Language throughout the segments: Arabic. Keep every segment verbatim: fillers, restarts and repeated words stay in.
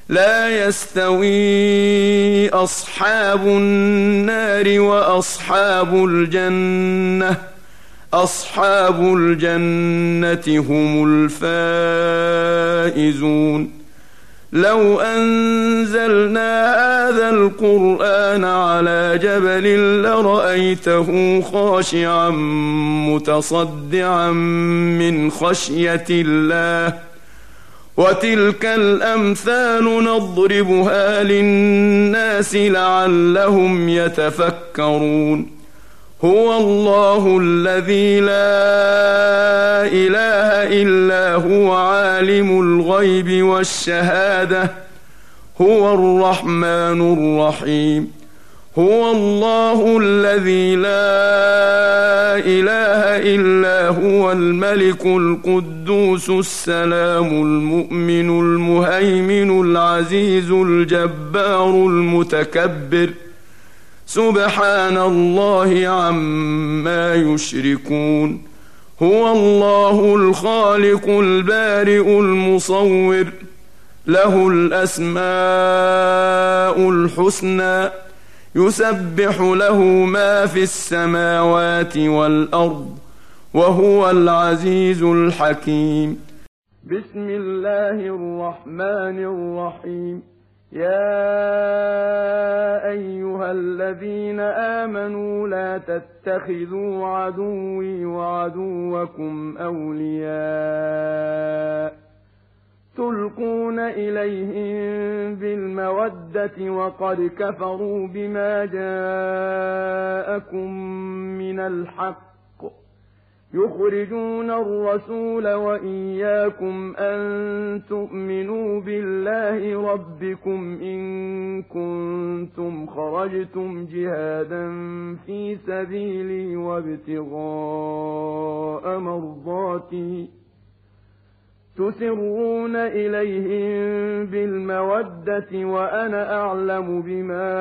لا يستوي أصحاب النار وأصحاب الجنة أصحاب الجنة هم الفائزون. لو أنزلنا هذا القرآن على جبل لرأيته خاشعا متصدعا من خشية الله. وتلك الأمثال نضربها للناس لعلهم يتفكرون. هو الله الذي لا إله إلا هو عالم الغيب والشهادة هو الرحمن الرحيم. هو الله الذي لا إله إلا هو الملك القدوس السلام المؤمن المهيمن العزيز الجبار المتكبر سبحان الله عما يشركون. هو الله الخالق البارئ المصور له الأسماء الحسنى يسبح له ما في السماوات والأرض وهو العزيز الحكيم. بسم الله الرحمن الرحيم. يا أيها الذين آمنوا لا تتخذوا عدوي وعدوكم أولياء تلقون إليهم بالمودة وقد كفروا بما جاءكم من الحق يخرجون الرسول وإياكم أن تؤمنوا بالله ربكم إن كنتم خرجتم جهادا في سبيلي وابتغاء مرضاتي تسرون إليهم بالمودة وأنا أعلم بما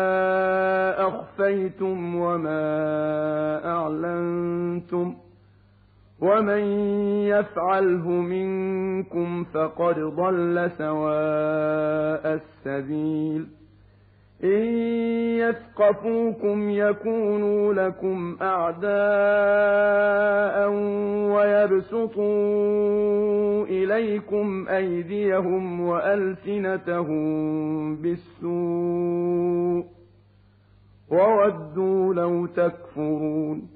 أخفيتم وما أعلنتم ومن يفعله منكم فقد ضل سواء السبيل. إن يثقفوكم يكونوا لكم أعداء ويبسطوا إليكم أيديهم وألسنتهم بالسوء وودوا لو تكفرون.